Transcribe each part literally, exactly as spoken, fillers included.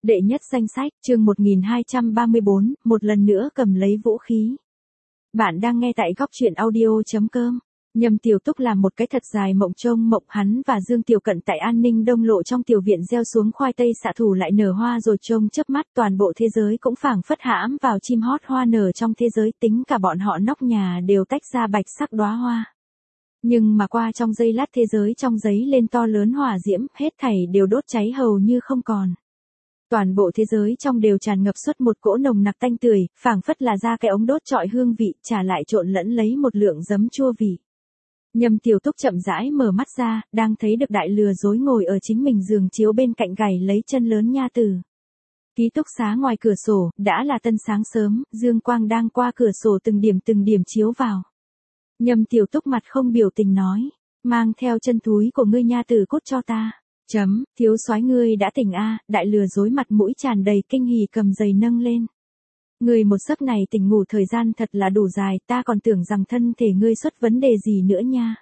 Đệ nhất danh sách, chương một nghìn hai trăm ba mươi bốn, một lần nữa cầm lấy vũ khí. Bạn đang nghe tại góc truyện audio chấm com. Nhâm Tiểu Túc làm một cái thật dài mộng trông mộng, hắn và Dương Tiểu Cận tại An Ninh Đông Lộ trong tiểu viện gieo xuống khoai tây xạ thủ lại nở hoa rồi trông chớp mắt, toàn bộ thế giới cũng phảng phất hãm vào chim hót hoa nở trong thế giới, tính cả bọn họ nóc nhà đều tách ra bạch sắc đóa hoa. Nhưng mà qua trong giây lát thế giới trong giấy lên to lớn hỏa diễm, hết thảy đều đốt cháy hầu như không còn. Toàn bộ thế giới trong đều tràn ngập suốt một cỗ nồng nặc tanh tưởi, phảng phất là ra cái ống đốt trọi hương vị, trả lại trộn lẫn lấy một lượng giấm chua vị. Nhâm Tiểu Túc chậm rãi mở mắt ra, đang thấy được đại lừa dối ngồi ở chính mình giường chiếu bên cạnh gảy lấy chân lớn nha tử. Ký túc xá ngoài cửa sổ, đã là tân sáng sớm, dương quang đang qua cửa sổ từng điểm từng điểm chiếu vào. Nhâm Tiểu Túc mặt không biểu tình nói, mang theo chân túi của ngươi nha tử cút cho ta. Chấm, thiếu soái ngươi đã tỉnh a, đại lừa dối mặt mũi tràn đầy kinh hỉ cầm giày nâng lên. Ngươi một giấc này tỉnh ngủ thời gian thật là đủ dài, ta còn tưởng rằng thân thể ngươi xuất vấn đề gì nữa nha.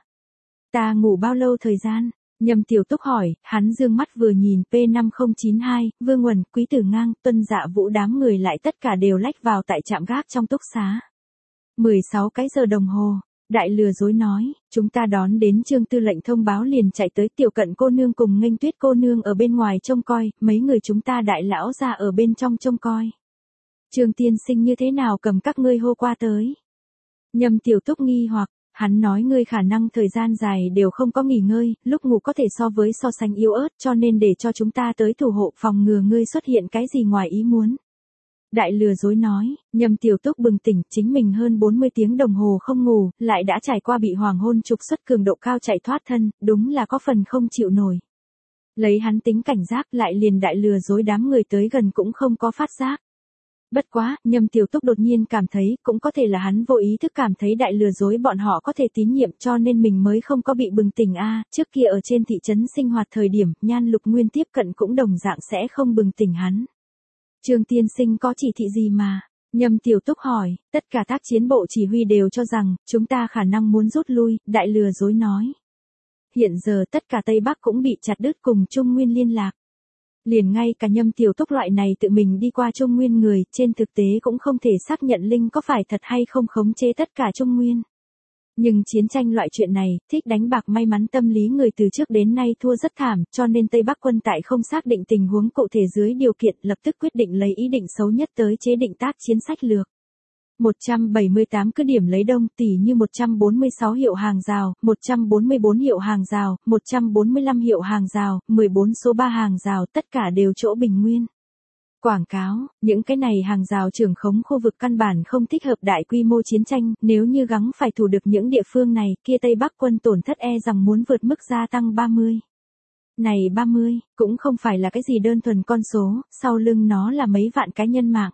Ta ngủ bao lâu thời gian? Nhâm Tiểu Túc hỏi, hắn dương mắt vừa nhìn P năm không chín hai, Vương Uẩn, Quý Tử Ngang, Tuân Dạ Vũ đám người lại tất cả đều lách vào tại trạm gác trong túc xá. mười sáu cái giờ đồng hồ. Đại lừa dối nói, chúng ta đón đến Trương Tư lệnh thông báo liền chạy tới, Tiểu Cận cô nương cùng Nghênh Tuyết cô nương ở bên ngoài trông coi, mấy người chúng ta đại lão ra ở bên trong trông coi. Trương tiên sinh như thế nào cầm các ngươi hô qua tới? Nhâm Tiểu Túc nghi hoặc, hắn nói ngươi khả năng thời gian dài đều không có nghỉ ngơi, lúc ngủ có thể so với so sánh yếu ớt, cho nên để cho chúng ta tới thủ hộ phòng ngừa ngươi xuất hiện cái gì ngoài ý muốn. Đại lừa dối nói, Nhâm Tiểu Túc bừng tỉnh, chính mình hơn bốn mươi tiếng đồng hồ không ngủ, lại đã trải qua bị hoàng hôn trục xuất cường độ cao chạy thoát thân, đúng là có phần không chịu nổi. Lấy hắn tính cảnh giác lại liền đại lừa dối đám người tới gần cũng không có phát giác. Bất quá, Nhâm Tiểu Túc đột nhiên cảm thấy, cũng có thể là hắn vô ý thức cảm thấy đại lừa dối bọn họ có thể tín nhiệm cho nên mình mới không có bị bừng tỉnh a. Trước kia ở trên thị trấn sinh hoạt thời điểm, Nhan Lục Nguyên tiếp cận cũng đồng dạng sẽ không bừng tỉnh hắn. Trương tiên sinh có chỉ thị gì mà? Nhâm Tiểu Túc hỏi, tất cả tác chiến bộ chỉ huy đều cho rằng, chúng ta khả năng muốn rút lui, đại lừa dối nói. Hiện giờ tất cả Tây Bắc cũng bị chặt đứt cùng Trung Nguyên liên lạc. Liền ngay cả Nhâm Tiểu Túc loại này tự mình đi qua Trung Nguyên người, trên thực tế cũng không thể xác nhận Linh có phải thật hay không khống chế tất cả Trung Nguyên. Nhưng chiến tranh loại chuyện này, thích đánh bạc may mắn tâm lý người từ trước đến nay thua rất thảm, cho nên Tây Bắc quân tại không xác định tình huống cụ thể dưới điều kiện lập tức quyết định lấy ý định xấu nhất tới chế định tác chiến sách lược. một trăm bảy mươi tám cứ điểm lấy đông, tỉ như một trăm bốn mươi sáu hiệu hàng rào, một trăm bốn mươi bốn hiệu hàng rào, một trăm bốn mươi lăm hiệu hàng rào, mười bốn số ba hàng rào, tất cả đều chỗ bình nguyên. Quảng cáo, những cái này hàng rào trưởng khống khu vực căn bản không thích hợp đại quy mô chiến tranh, nếu như gắng phải thủ được những địa phương này, kia Tây Bắc quân tổn thất e rằng muốn vượt mức gia tăng ba mươi. Này ba mươi, cũng không phải là cái gì đơn thuần con số, sau lưng nó là mấy vạn cá nhân mạng.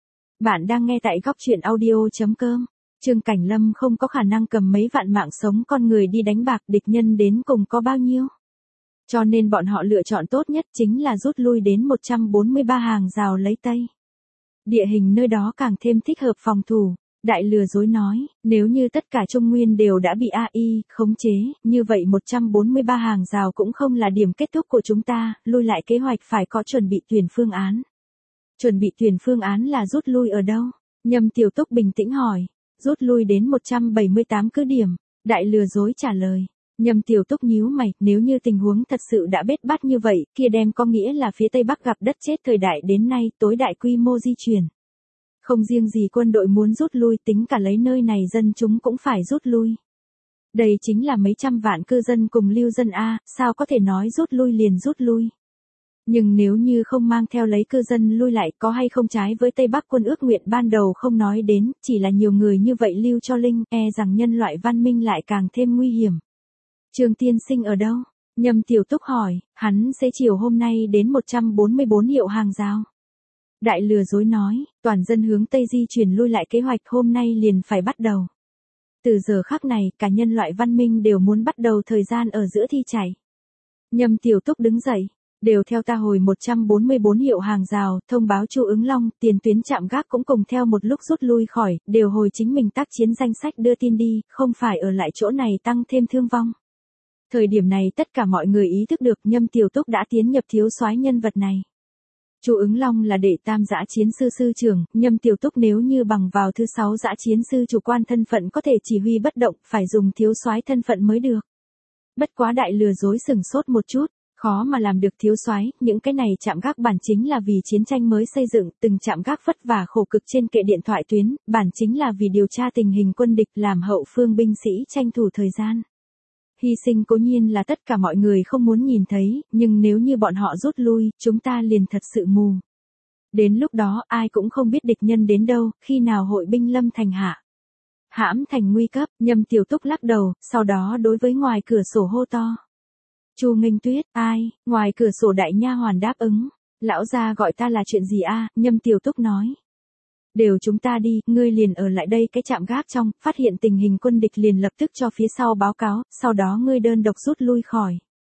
Bạn đang nghe tại góc truyện audio chấm com. Trương Cảnh Lâm không có khả năng cầm mấy vạn mạng sống con người đi đánh bạc, địch nhân đến cùng có bao nhiêu. Cho nên bọn họ lựa chọn tốt nhất chính là rút lui đến một trăm bốn mươi ba hàng rào lấy Tây. Địa hình nơi đó càng thêm thích hợp phòng thủ. Đại lừa dối nói, nếu như tất cả Trung Nguyên đều đã bị a i khống chế, như vậy một trăm bốn mươi ba hàng rào cũng không là điểm kết thúc của chúng ta, lui lại kế hoạch phải có chuẩn bị tuyển phương án. Chuẩn bị tuyển phương án là rút lui ở đâu? Nhâm Tiểu Túc bình tĩnh hỏi. Rút lui đến một trăm bảy mươi tám cứ điểm. Đại lừa dối trả lời. Nhâm Tiểu Túc nhíu mày, nếu như tình huống thật sự đã bết bát như vậy, kia đem có nghĩa là phía Tây Bắc gặp đất chết thời đại đến nay tối đại quy mô di chuyển. Không riêng gì quân đội muốn rút lui, tính cả lấy nơi này dân chúng cũng phải rút lui. Đây chính là mấy trăm vạn cư dân cùng lưu dân A, sao có thể nói rút lui liền rút lui. Nhưng nếu như không mang theo lấy cư dân lui lại có hay không trái với Tây Bắc quân ước nguyện ban đầu không nói đến, chỉ là nhiều người như vậy lưu cho Linh, e rằng nhân loại văn minh lại càng thêm nguy hiểm. Trương tiên sinh ở đâu? Nhâm Tiểu Túc hỏi, hắn sẽ chiều hôm nay đến một trăm bốn mươi bốn hiệu hàng rào. Đại lừa dối nói, toàn dân hướng Tây di chuyển lui lại kế hoạch hôm nay liền phải bắt đầu. Từ giờ khắc này, cả nhân loại văn minh đều muốn bắt đầu thời gian ở giữa thi chảy. Nhâm Tiểu Túc đứng dậy, đều theo ta hồi một trăm bốn mươi bốn hiệu hàng rào, thông báo Chu Ứng Long, tiền tuyến trạm gác cũng cùng theo một lúc rút lui khỏi, đều hồi chính mình tác chiến danh sách đưa tin đi, không phải ở lại chỗ này tăng thêm thương vong. Thời điểm này tất cả mọi người ý thức được Nhâm Tiểu Túc đã tiến nhập thiếu soái nhân vật này. Chu Ứng Long là đệ tam dã chiến sư sư trưởng, Nhâm Tiểu Túc nếu như bằng vào thứ sáu dã chiến sư chủ quan thân phận có thể chỉ huy bất động, phải dùng thiếu soái thân phận mới được. Bất quá đại lừa dối sừng sốt một chút, khó mà làm được thiếu soái, những cái này trạm gác bản chính là vì chiến tranh mới xây dựng, từng trạm gác vất vả khổ cực trên kệ điện thoại tuyến, bản chính là vì điều tra tình hình quân địch, làm hậu phương binh sĩ tranh thủ thời gian. Hy sinh cố nhiên là tất cả mọi người không muốn nhìn thấy, nhưng nếu như bọn họ rút lui, chúng ta liền thật sự mù. Đến lúc đó ai cũng không biết địch nhân đến đâu, khi nào hội binh lâm thành hạ. Hãm thành nguy cấp, Nhâm Tiểu Túc lắc đầu, sau đó đối với ngoài cửa sổ hô to. Chu Nghênh Tuyết, ai? Ngoài cửa sổ đại nha hoàn đáp ứng. Lão gia gọi ta là chuyện gì a? Nhâm Tiểu Túc nói. Đều chúng ta đi, ngươi liền ở lại đây cái trạm gác trong, phát hiện tình hình quân địch liền lập tức cho phía sau báo cáo, sau đó ngươi đơn độc rút lui khỏi.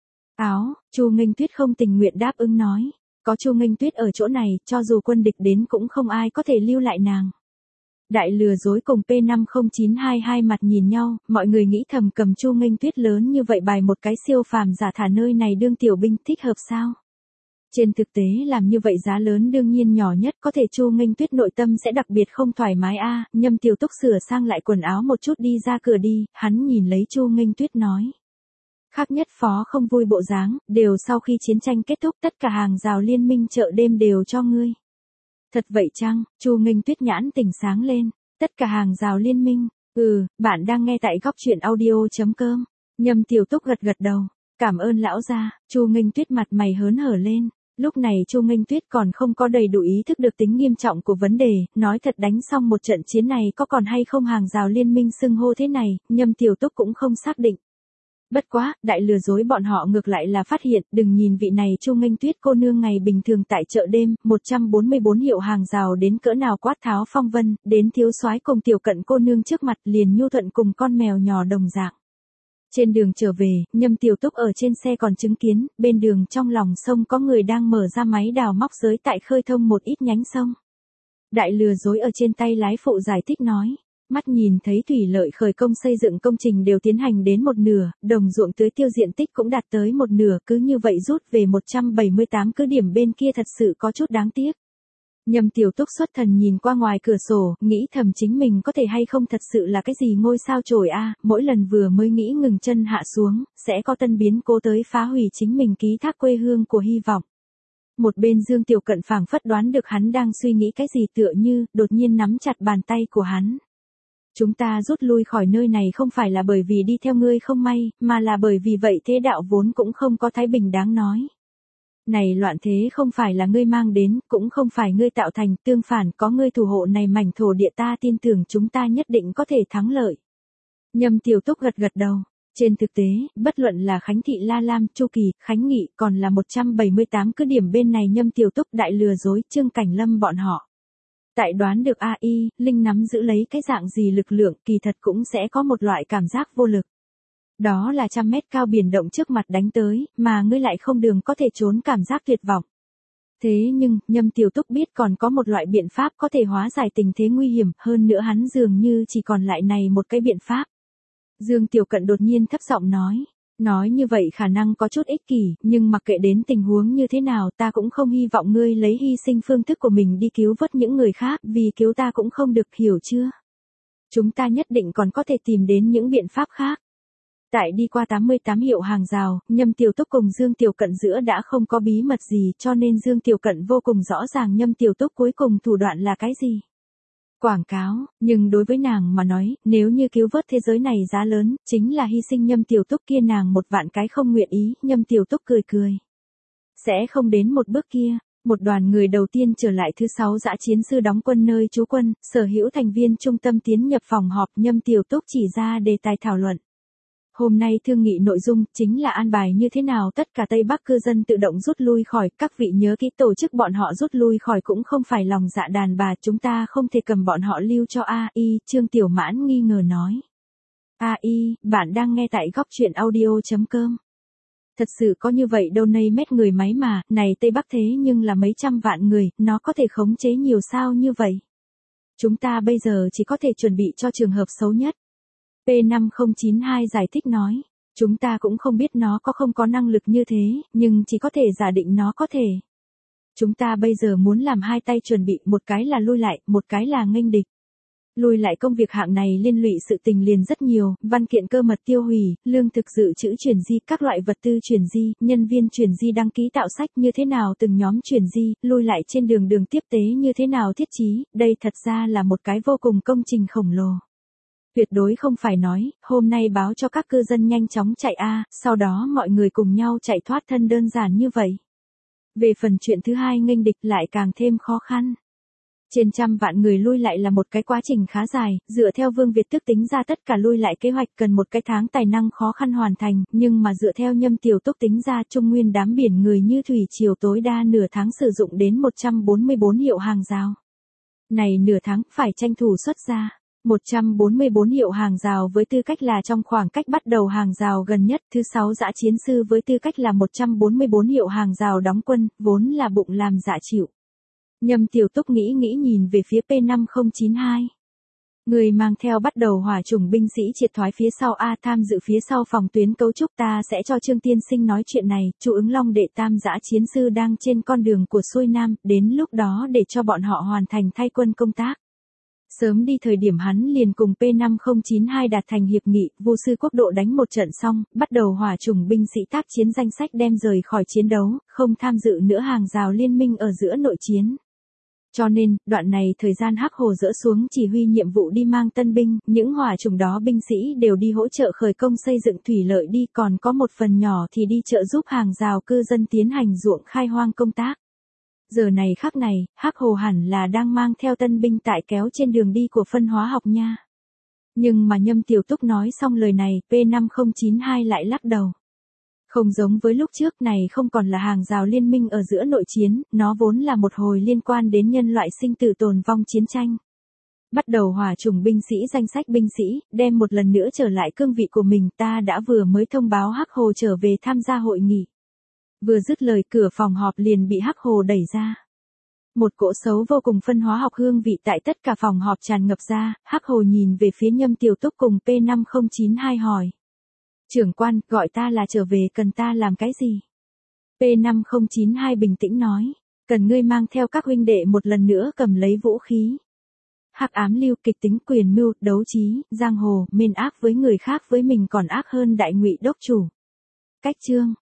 Áo, Chu Nghênh Tuyết không tình nguyện đáp ứng nói. Có Chu Nghênh Tuyết ở chỗ này, cho dù quân địch đến cũng không ai có thể lưu lại nàng. Đại lừa dối cùng P năm không chín hai hai mặt nhìn nhau, mọi người nghĩ thầm cầm Chu Nghênh Tuyết lớn như vậy bài một cái siêu phàm giả thả nơi này đương tiểu binh thích hợp sao? Trên thực tế làm như vậy giá lớn đương nhiên nhỏ nhất, có thể Chu Nghênh Tuyết nội tâm sẽ đặc biệt không thoải mái a. Nhâm Tiểu Túc sửa sang lại quần áo một chút đi ra cửa đi, hắn nhìn lấy Chu Nghênh Tuyết nói. Khác nhất phó không vui bộ dáng, đều sau khi chiến tranh kết thúc tất cả hàng rào liên minh chợ đêm đều cho ngươi. Thật vậy chăng? Chu Nghênh Tuyết nhãn tỉnh sáng lên. Tất cả hàng rào liên minh. Ừ, bạn đang nghe tại góc truyện audio.com. Nhâm Tiểu Túc gật gật đầu. Cảm ơn lão gia. Chu Nghênh Tuyết mặt mày hớn hở lên. Lúc này Chu Nghênh Tuyết còn không có đầy đủ ý thức được tính nghiêm trọng của vấn đề, nói thật đánh xong một trận chiến này có còn hay không hàng rào liên minh xưng hô thế này, Nhâm Tiểu Túc cũng không xác định. Bất quá, đại lừa dối bọn họ ngược lại là phát hiện, đừng nhìn vị này Chu Nghênh Tuyết cô nương ngày bình thường tại chợ đêm, một trăm bốn mươi bốn hiệu hàng rào đến cỡ nào quát tháo phong vân, đến thiếu soái cùng tiểu cận cô nương trước mặt liền nhu thuận cùng con mèo nhỏ đồng dạng. Trên đường trở về, Nhâm Tiểu Túc ở trên xe còn chứng kiến, bên đường trong lòng sông có người đang mở ra máy đào móc giới tại khơi thông một ít nhánh sông. Đại lừa dối ở trên tay lái phụ giải thích nói. Mắt nhìn thấy thủy lợi khởi công xây dựng công trình đều tiến hành đến một nửa, đồng ruộng tưới tiêu diện tích cũng đạt tới một nửa, cứ như vậy rút về một trăm bảy mươi tám cứ điểm bên kia thật sự có chút đáng tiếc. Nhâm Tiểu Túc xuất thần nhìn qua ngoài cửa sổ, nghĩ thầm chính mình có thể hay không thật sự là cái gì ngôi sao chổi a, mỗi lần vừa mới nghĩ ngừng chân hạ xuống, sẽ có tân biến cố tới phá hủy chính mình ký thác quê hương của hy vọng. Một bên Dương Tiểu Cận phảng phất đoán được hắn đang suy nghĩ cái gì tựa như, đột nhiên nắm chặt bàn tay của hắn. Chúng ta rút lui khỏi nơi này không phải là bởi vì đi theo ngươi không may, mà là bởi vì vậy thế đạo vốn cũng không có thái bình đáng nói. Này loạn thế không phải là ngươi mang đến, cũng không phải ngươi tạo thành, tương phản có ngươi thủ hộ này mảnh thổ địa ta tin tưởng chúng ta nhất định có thể thắng lợi. Nhâm Tiểu Túc gật gật đầu. Trên thực tế, bất luận là Khánh Thị La Lam, Chu Kỳ, Khánh Nghị còn là một trăm bảy mươi tám cứ điểm bên này Nhâm Tiểu Túc đại lừa dối, Trương Cảnh Lâm bọn họ. Tại đoán được a i, Linh nắm giữ lấy cái dạng gì lực lượng kỳ thật cũng sẽ có một loại cảm giác vô lực. Đó là trăm mét cao biển động trước mặt đánh tới, mà ngươi lại không đường có thể trốn cảm giác tuyệt vọng. Thế nhưng, Nhâm Tiểu Túc biết còn có một loại biện pháp có thể hóa giải tình thế nguy hiểm, hơn nữa hắn dường như chỉ còn lại này một cái biện pháp. Dương Tiểu Cận đột nhiên thấp giọng nói. Nói như vậy khả năng có chút ích kỷ, nhưng mặc kệ đến tình huống như thế nào ta cũng không hy vọng ngươi lấy hy sinh phương thức của mình đi cứu vớt những người khác, vì cứu ta cũng không được, hiểu chưa? Chúng ta nhất định còn có thể tìm đến những biện pháp khác. Tại đi qua tám mươi tám hiệu hàng rào, Nhâm Tiểu Túc cùng Dương Tiểu Cận giữa đã không có bí mật gì, cho nên Dương Tiểu Cận vô cùng rõ ràng Nhâm Tiểu Túc cuối cùng thủ đoạn là cái gì. Quảng cáo, nhưng đối với nàng mà nói, nếu như cứu vớt thế giới này giá lớn, chính là hy sinh Nhâm Tiểu Túc kia nàng một vạn cái không nguyện ý, Nhâm Tiểu Túc cười cười. Sẽ không đến một bước kia, một đoàn người đầu tiên trở lại thứ sáu dã chiến sư đóng quân nơi trú quân, sở hữu thành viên trung tâm tiến nhập phòng họp Nhâm Tiểu Túc chỉ ra đề tài thảo luận. Hôm nay thương nghị nội dung chính là an bài như thế nào tất cả Tây Bắc cư dân tự động rút lui khỏi, các vị nhớ kỹ tổ chức bọn họ rút lui khỏi cũng không phải lòng dạ đàn bà, chúng ta không thể cầm bọn họ lưu cho a i, Trương Tiểu Mãn nghi ngờ nói. a i, bạn đang nghe tại góc truyện audio.com. Thật sự có như vậy đâu nay mét người máy mà, này Tây Bắc thế nhưng là mấy trăm vạn người, nó có thể khống chế nhiều sao như vậy. Chúng ta bây giờ chỉ có thể chuẩn bị cho trường hợp xấu nhất. P năm không chín hai giải thích nói, chúng ta cũng không biết nó có không có năng lực như thế, nhưng chỉ có thể giả định nó có thể. Chúng ta bây giờ muốn làm hai tay chuẩn bị, một cái là lui lại, một cái là nghênh địch. Lùi lại công việc hạng này liên lụy sự tình liền rất nhiều, văn kiện cơ mật tiêu hủy, lương thực dự trữ chuyển di, các loại vật tư chuyển di, nhân viên chuyển di đăng ký tạo sách như thế nào từng nhóm chuyển di, lùi lại trên đường đường tiếp tế như thế nào thiết trí, đây thật ra là một cái vô cùng công trình khổng lồ. Tuyệt đối không phải nói, hôm nay báo cho các cư dân nhanh chóng chạy a, sau đó mọi người cùng nhau chạy thoát thân đơn giản như vậy. Về phần chuyện thứ hai nghênh địch lại càng thêm khó khăn. Trên trăm vạn người lui lại là một cái quá trình khá dài, dựa theo Vương Việt Tước tính ra tất cả lui lại kế hoạch cần một cái tháng tài năng khó khăn hoàn thành, nhưng mà dựa theo Nhâm Tiểu Túc tính ra Trung Nguyên đám biển người như thủy triều tối đa nửa tháng sử dụng đến một trăm bốn mươi bốn hiệu hàng rào. Này nửa tháng phải tranh thủ xuất ra. một trăm bốn mươi bốn hiệu hàng rào với tư cách là trong khoảng cách bắt đầu hàng rào gần nhất, thứ sáu dã chiến sư với tư cách là một trăm bốn mươi bốn hiệu hàng rào đóng quân, vốn là bụng làm dạ chịu. Nhâm Tiểu Túc nghĩ nghĩ nhìn về phía P năm không chín hai. Người mang theo bắt đầu hỏa chủng binh sĩ triệt thoái phía sau A tham dự phía sau phòng tuyến cấu trúc ta sẽ cho Trương Tiên Sinh nói chuyện này, Chu Ứng Long đệ tam dã chiến sư đang trên con đường của xuôi Nam, đến lúc đó để cho bọn họ hoàn thành thay quân công tác. Sớm đi thời điểm hắn liền cùng P năm không chín hai đạt thành hiệp nghị, Vu sư quốc độ đánh một trận xong, bắt đầu hỏa chủng binh sĩ tác chiến danh sách đem rời khỏi chiến đấu, không tham dự nữa hàng rào liên minh ở giữa nội chiến. Cho nên, đoạn này thời gian Hắc Hồ dỡ xuống chỉ huy nhiệm vụ đi mang tân binh, những hỏa chủng đó binh sĩ đều đi hỗ trợ khởi công xây dựng thủy lợi đi, còn có một phần nhỏ thì đi trợ giúp hàng rào cư dân tiến hành ruộng khai hoang công tác. Giờ này khắc này, Hắc Hồ hẳn là đang mang theo tân binh tại kéo trên đường đi của phân hóa học nha. Nhưng mà Nhâm Tiểu Túc nói xong lời này, P năm không chín hai lại lắc đầu. Không giống với lúc trước này không còn là hàng rào liên minh ở giữa nội chiến, nó vốn là một hồi liên quan đến nhân loại sinh tử tồn vong chiến tranh. Bắt đầu hỏa chủng binh sĩ danh sách binh sĩ, đem một lần nữa trở lại cương vị của mình, ta đã vừa mới thông báo Hắc Hồ trở về tham gia hội nghị. Vừa dứt lời cửa phòng họp liền bị Hắc Hồ đẩy ra. Một cỗ xấu vô cùng phân hóa học hương vị tại tất cả phòng họp tràn ngập ra, Hắc Hồ nhìn về phía Nhâm Tiểu Túc cùng P năm không chín hai hỏi. Trưởng quan, gọi ta là trở về cần ta làm cái gì? P năm không chín hai bình tĩnh nói, cần ngươi mang theo các huynh đệ một lần nữa cầm lấy vũ khí. Hắc ám lưu kịch tính quyền mưu, đấu trí, giang hồ, mên ác với người khác với mình còn ác hơn đại ngụy đốc chủ. Cách chương